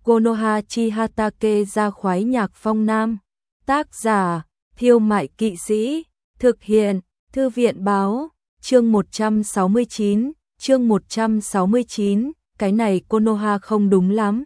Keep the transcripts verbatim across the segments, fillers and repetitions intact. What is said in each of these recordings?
Konoha Chihatake ra khoái nhạc phong nam. Tác giả, Thiêu Mại Kỵ Sĩ. Thực hiện, Thư viện báo. Chương một trăm sáu mươi chín, chương một trăm sáu mươi chín, cái này Konoha không đúng lắm.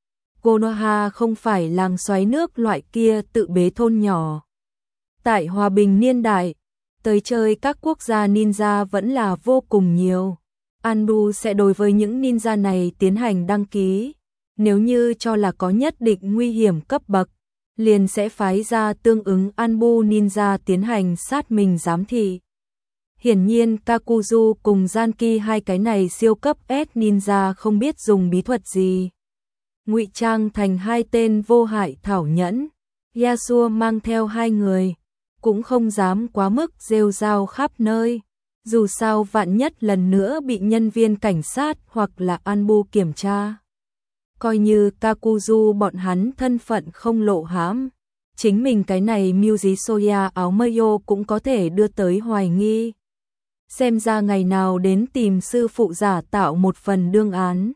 Konoha không phải làng xoáy nước loại kia tự bế thôn nhỏ. Tại hòa bình niên đại, tới chơi các quốc gia ninja vẫn là vô cùng nhiều. Anbu sẽ đối với những ninja này tiến hành đăng ký. Nếu như cho là có nhất định nguy hiểm cấp bậc, liền sẽ phái ra tương ứng Anbu ninja tiến hành sát mình giám thị. Hiển nhiên Kakuzu cùng Zanki hai cái này siêu cấp S ninja không biết dùng bí thuật gì. Ngụy trang thành hai tên vô hại thảo nhẫn, Yasuo mang theo hai người, cũng không dám quá mức rêu rao khắp nơi. Dù sao vạn nhất lần nữa bị nhân viên cảnh sát hoặc là Anbu kiểm tra. Coi như Kakuzu bọn hắn thân phận không lộ hãm, chính mình cái này Muji Soya áo mayo cũng có thể đưa tới hoài nghi. Xem ra ngày nào đến tìm sư phụ giả tạo một phần đương án.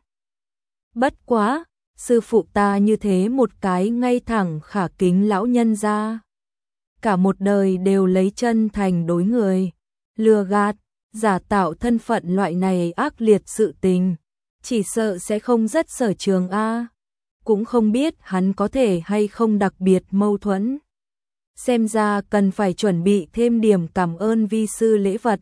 Bất quá, sư phụ ta như thế một cái ngay thẳng khả kính lão nhân ra. Cả một đời đều lấy chân thành đối người, lừa gạt, giả tạo thân phận loại này ác liệt sự tình. Chỉ sợ sẽ không rất sở trường a, cũng không biết hắn có thể hay không đặc biệt mâu thuẫn. Xem ra cần phải chuẩn bị thêm điểm cảm ơn vi sư lễ vật.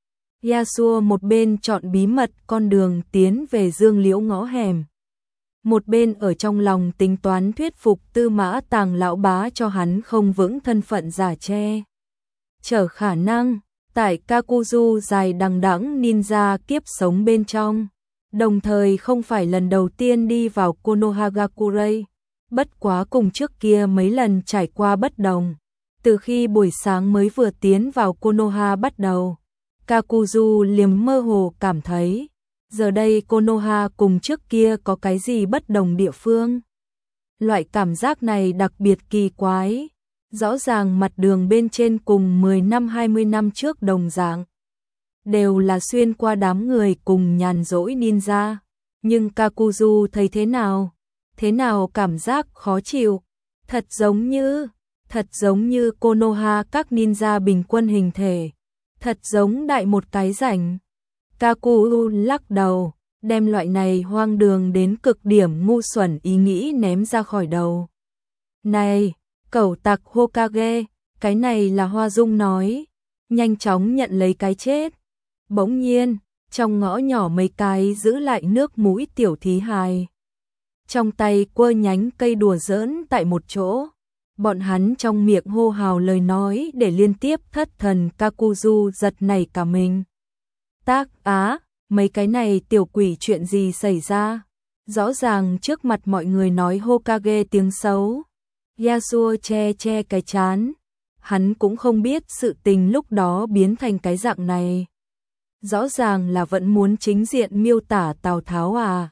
Yasuo một bên chọn bí mật con đường tiến về Dương Liễu ngõ hẻm, một bên ở trong lòng tính toán thuyết phục Tư Mã Tàng lão bá cho hắn không vững thân phận giả che chở khả năng. Tại Kakuzu dài đằng đẵng ninja kiếp sống bên trong, đồng thời không phải lần đầu tiên đi vào Konohagakure, bất quá cùng trước kia mấy lần trải qua bất đồng. Từ khi buổi sáng mới vừa tiến vào Konoha bắt đầu, Kakuzu liềm mơ hồ cảm thấy, giờ đây Konoha cùng trước kia có cái gì bất đồng địa phương. Loại cảm giác này đặc biệt kỳ quái, rõ ràng mặt đường bên trên cùng mười năm hai mươi năm trước đồng dạng. Đều là xuyên qua đám người cùng nhàn rỗi ninja, nhưng Kakuzu thấy thế nào? Thế nào cảm giác khó chịu? Thật giống như, thật giống như Konoha các ninja bình quân hình thể, thật giống đại một cái rảnh. Kakuzu lắc đầu, đem loại này hoang đường đến cực điểm ngu xuẩn ý nghĩ ném ra khỏi đầu. Này, cẩu tặc Hokage, cái này là Hoa Dung nói, nhanh chóng nhận lấy cái chết. Bỗng nhiên, trong ngõ nhỏ mấy cái giữ lại nước mũi tiểu thí hài, trong tay quơ nhánh cây đùa giỡn tại một chỗ. Bọn hắn trong miệng hô hào lời nói để liên tiếp thất thần. Kakuzu giật nảy cả mình. Tác á, mấy cái này tiểu quỷ chuyện gì xảy ra? Rõ ràng trước mặt mọi người nói Hokage tiếng xấu. Yasuo che che cái chán. Hắn cũng không biết sự tình lúc đó biến thành cái dạng này. Rõ ràng là vẫn muốn chính diện miêu tả Tào Tháo à.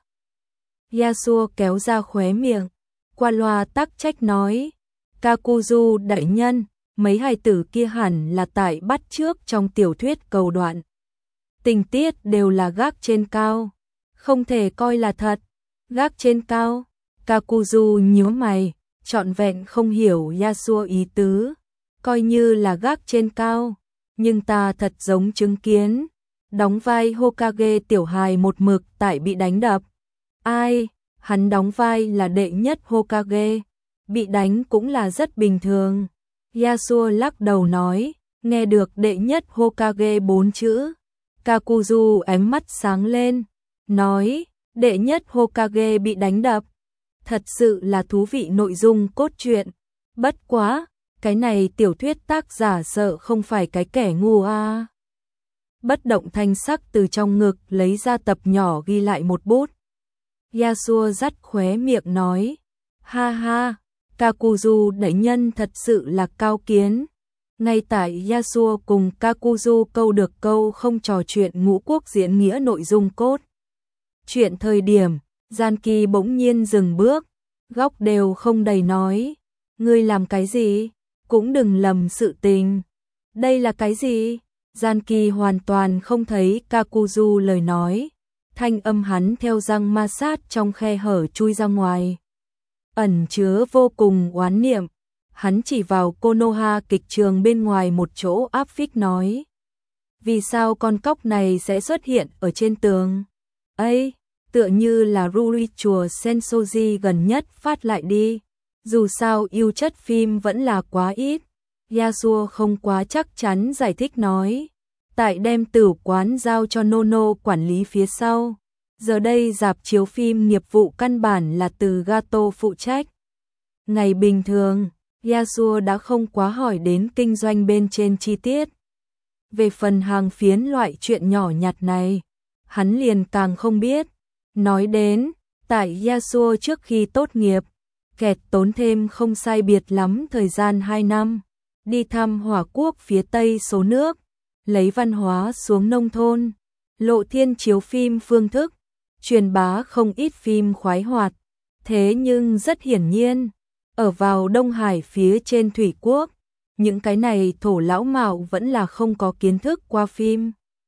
Yasuo kéo ra khóe miệng, qua loa tắc trách nói, Kakuzu đại nhân, mấy hài tử kia hẳn là tại bắt trước trong tiểu thuyết cầu đoạn. Tình tiết đều là gác trên cao, không thể coi là thật. Gác trên cao, Kakuzu nhíu mày, trọn vẹn không hiểu Yasuo ý tứ. Coi như là gác trên cao, nhưng ta thật giống chứng kiến đóng vai Hokage tiểu hài một mực tại bị đánh đập. Ai? Hắn đóng vai là đệ nhất Hokage, bị đánh cũng là rất bình thường. Yasuo lắc đầu nói, nghe được đệ nhất Hokage bốn chữ. Kakuzu ánh mắt sáng lên, nói, đệ nhất Hokage bị đánh đập. Thật sự là thú vị nội dung cốt truyện. Bất quá, cái này tiểu thuyết tác giả sợ không phải cái kẻ ngu à. Bất động thanh sắc từ trong ngực lấy ra tập nhỏ ghi lại một bút. Yasuo dắt khóe miệng nói, ha ha, Kakuzu đại nhân thật sự là cao kiến. Ngay tại Yasuo cùng Kakuzu câu được câu không trò chuyện ngũ quốc diễn nghĩa nội dung cốt. Chuyện thời điểm, Zanki bỗng nhiên dừng bước, góc đều không đầy nói, ngươi làm cái gì? Cũng đừng lầm sự tình. Đây là cái gì? Zanki hoàn toàn không thấy Kakuzu lời nói. Thanh âm hắn theo răng ma sát trong khe hở chui ra ngoài, ẩn chứa vô cùng oán niệm. Hắn chỉ vào Konoha kịch trường bên ngoài một chỗ áp phích nói. Vì sao con cóc này sẽ xuất hiện ở trên tường? Ây, tựa như là Ruri chùa Sensoji gần nhất phát lại đi. Dù sao yêu chất phim vẫn là quá ít. Yasuo không quá chắc chắn giải thích nói. Tại đem tử quán giao cho Nono quản lý phía sau. Giờ đây rạp chiếu phim nghiệp vụ căn bản là từ Gato phụ trách. Ngày bình thường, Yasuo đã không quá hỏi đến kinh doanh bên trên chi tiết. Về phần hàng phiến loại chuyện nhỏ nhặt này, hắn liền càng không biết. Nói đến, tại Yasuo trước khi tốt nghiệp, kẹt tốn thêm không sai biệt lắm thời gian hai năm, đi thăm Hỏa Quốc phía Tây số nước, lấy văn hóa xuống nông thôn, lộ thiên chiếu phim phương thức, truyền bá không ít phim khoái hoạt. Thế nhưng rất hiển nhiên, ở vào Đông Hải phía trên Thủy Quốc, những cái này thổ lão mạo vẫn là không có kiến thức qua phim.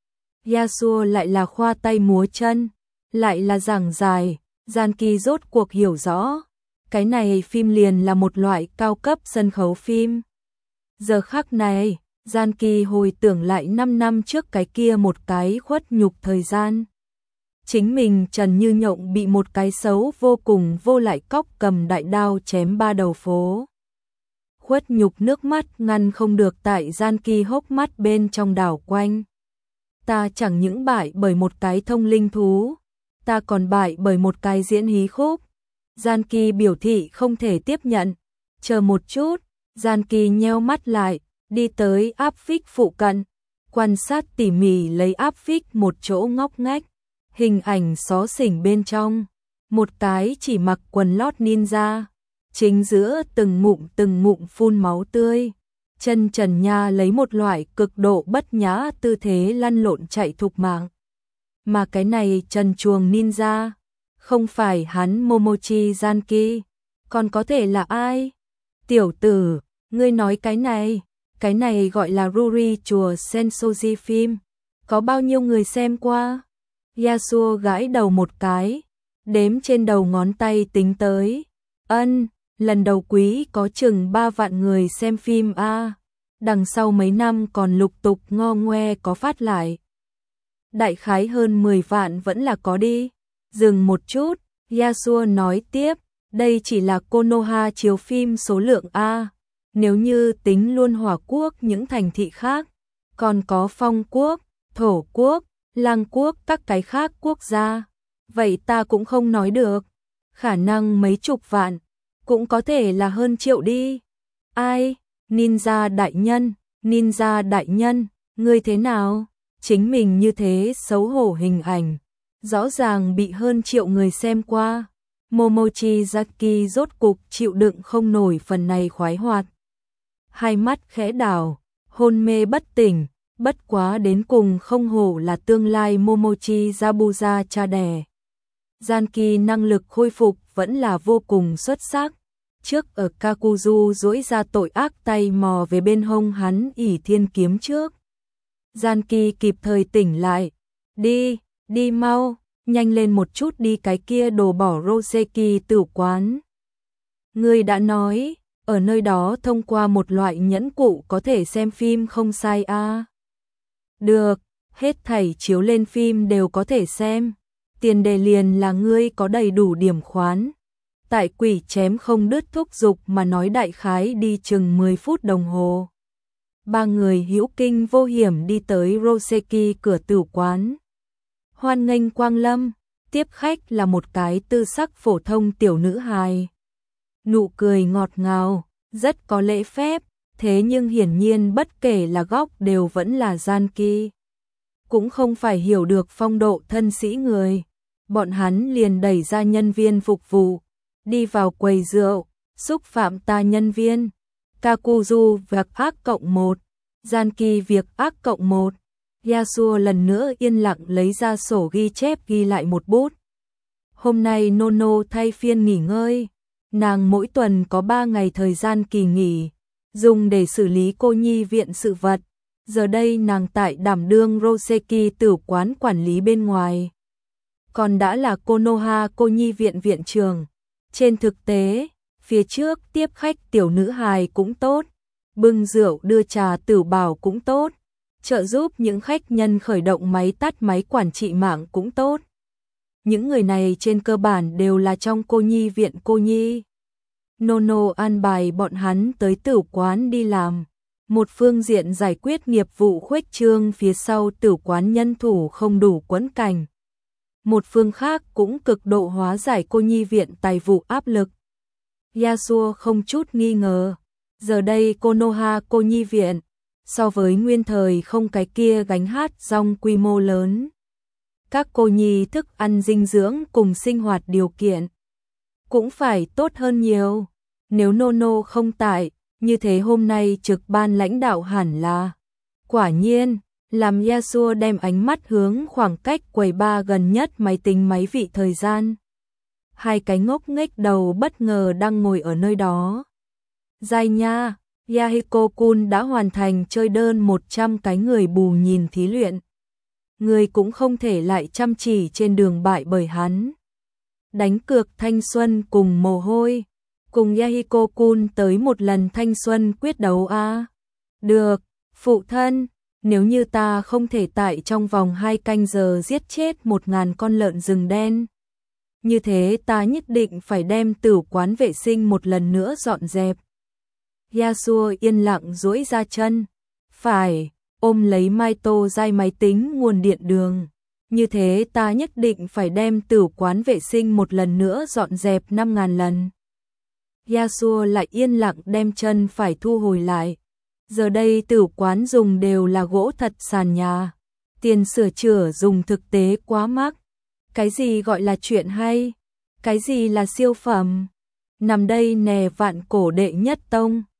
Yasuo lại là khoa tay múa chân, lại là giảng dài, Gian Kỳ rốt cuộc hiểu rõ. Cái này phim liền là một loại cao cấp sân khấu phim. Giờ khắc này, Gian Kỳ hồi tưởng lại năm năm trước cái kia một cái khuất nhục thời gian. Chính mình Trần Như Nhộng bị một cái xấu vô cùng vô lại cóc cầm đại đao chém ba đầu phố. Khuất nhục nước mắt ngăn không được tại Gian Kỳ hốc mắt bên trong đảo quanh. Ta chẳng những bại bởi một cái thông linh thú, ta còn bại bởi một cái diễn hí khúc. Gian Kỳ biểu thị không thể tiếp nhận. Chờ một chút, Gian Kỳ nheo mắt lại, đi tới áp phích phụ cận, quan sát tỉ mỉ lấy áp phích một chỗ ngóc ngách. Hình ảnh xó xỉnh bên trong, một cái chỉ mặc quần lót ninja, chính giữa từng ngụm từng ngụm phun máu tươi. Chân trần nha lấy một loại cực độ bất nhã tư thế lăn lộn chạy thục mạng. Mà cái này trần chuồng ninja, không phải hắn Momochi Gian Kỳ, còn có thể là ai? Tiểu tử, ngươi nói cái này, cái này gọi là Ruri chùa Sensoji phim, có bao nhiêu người xem qua? Yasuo gãi đầu một cái, đếm trên đầu ngón tay tính tới. Ân, lần đầu quý có chừng ba vạn người xem phim a. Đằng sau mấy năm còn lục tục ngo ngoe có phát lại. Đại khái hơn mười vạn vẫn là có đi. Dừng một chút, Yasuo nói tiếp, đây chỉ là Konoha chiếu phim số lượng A. Nếu như tính luôn Hỏa Quốc những thành thị khác, còn có Phong Quốc, Thổ Quốc, Lang Quốc các cái khác quốc gia. Vậy ta cũng không nói được. Khả năng mấy chục vạn, cũng có thể là hơn triệu đi. Ai? Ninja đại nhân, ninja đại nhân, ngươi thế nào? Chính mình như thế xấu hổ hình ảnh, rõ ràng bị hơn triệu người xem qua. Momochi Zaki rốt cục chịu đựng không nổi phần này khoái hoạt. Hai mắt khẽ đảo, hôn mê bất tỉnh, bất quá đến cùng không hổ là tương lai Momochi Zabuza cha đẻ. Gian Kỳ năng lực khôi phục vẫn là vô cùng xuất sắc. Trước ở Kakuzu duỗi ra tội ác tay mò về bên hông hắn ỷ thiên kiếm trước. Gian Kỳ kịp thời tỉnh lại. Đi, đi mau, nhanh lên một chút đi cái kia đồ bỏ Roseki tử quán. Người đã nói, ở nơi đó thông qua một loại nhẫn cụ có thể xem phim không sai a. À. Được, hết thảy chiếu lên phim đều có thể xem. Tiền đề liền là ngươi có đầy đủ điểm khoán. Tại quỷ chém không đứt thúc giục mà nói đại khái đi chừng mười phút đồng hồ. Ba người hữu kinh vô hiểm đi tới Roseki cửa tử quán. Hoan nghênh quang lâm, tiếp khách là một cái tư sắc phổ thông tiểu nữ hài. Nụ cười ngọt ngào, rất có lễ phép, thế nhưng hiển nhiên bất kể là góc đều vẫn là Gian Kỳ. Cũng không phải hiểu được phong độ thân sĩ người. Bọn hắn liền đẩy ra nhân viên phục vụ, đi vào quầy rượu, xúc phạm ta nhân viên. Kakuzu việc ác cộng một, Gian Kỳ việc ác cộng một. Yasuo lần nữa yên lặng lấy ra sổ ghi chép ghi lại một bút. Hôm nay Nono thay phiên nghỉ ngơi, nàng mỗi tuần có ba ngày thời gian kỳ nghỉ, dùng để xử lý cô nhi viện sự vật. Giờ đây nàng tại đảm đương Roseki tử quán quản lý bên ngoài. Còn đã là Konoha cô nhi viện viện trường. Trên thực tế, phía trước tiếp khách tiểu nữ hài cũng tốt, bưng rượu đưa trà tử bảo cũng tốt, trợ giúp những khách nhân khởi động máy tắt máy quản trị mạng cũng tốt. Những người này trên cơ bản đều là trong cô nhi viện cô nhi. Nono an bài bọn hắn tới tử quán đi làm. Một phương diện giải quyết nghiệp vụ khuếch trương phía sau tử quán nhân thủ không đủ quẫn cảnh. Một phương khác cũng cực độ hóa giải cô nhi viện tài vụ áp lực. Yasuo không chút nghi ngờ. Giờ đây Konoha cô nhi viện, so với nguyên thời không cái kia gánh hát rong quy mô lớn. Các cô nhi thức ăn dinh dưỡng cùng sinh hoạt điều kiện cũng phải tốt hơn nhiều. Nếu Nono không tại, như thế hôm nay trực ban lãnh đạo hẳn là. Quả nhiên, làm Yasuo đem ánh mắt hướng khoảng cách quầy bar gần nhất máy tính máy vị thời gian. Hai cái ngốc nghếch đầu bất ngờ đang ngồi ở nơi đó. Dai nha, Yahiko-kun đã hoàn thành chơi đơn một trăm cái người bù nhìn thí luyện. Người cũng không thể lại chăm chỉ trên đường bại bởi hắn. Đánh cược thanh xuân cùng mồ hôi. Cùng Yahiko-kun tới một lần thanh xuân quyết đấu a. À? Được, phụ thân, nếu như ta không thể tại trong vòng hai canh giờ giết chết một ngàn con lợn rừng đen. Như thế ta nhất định phải đem tử quán vệ sinh một lần nữa dọn dẹp. Yasuo yên lặng duỗi ra chân. Phải, ôm lấy Maito dai máy tính nguồn điện đường. Như thế ta nhất định phải đem tử quán vệ sinh một lần nữa dọn dẹp năm ngàn lần. Yasuo lại yên lặng đem chân phải thu hồi lại. Giờ đây tử quán dùng đều là gỗ thật sàn nhà. Tiền sửa chữa dùng thực tế quá mắc. Cái gì gọi là chuyện hay? Cái gì là siêu phẩm? Nằm đây nè vạn cổ đệ nhất tông.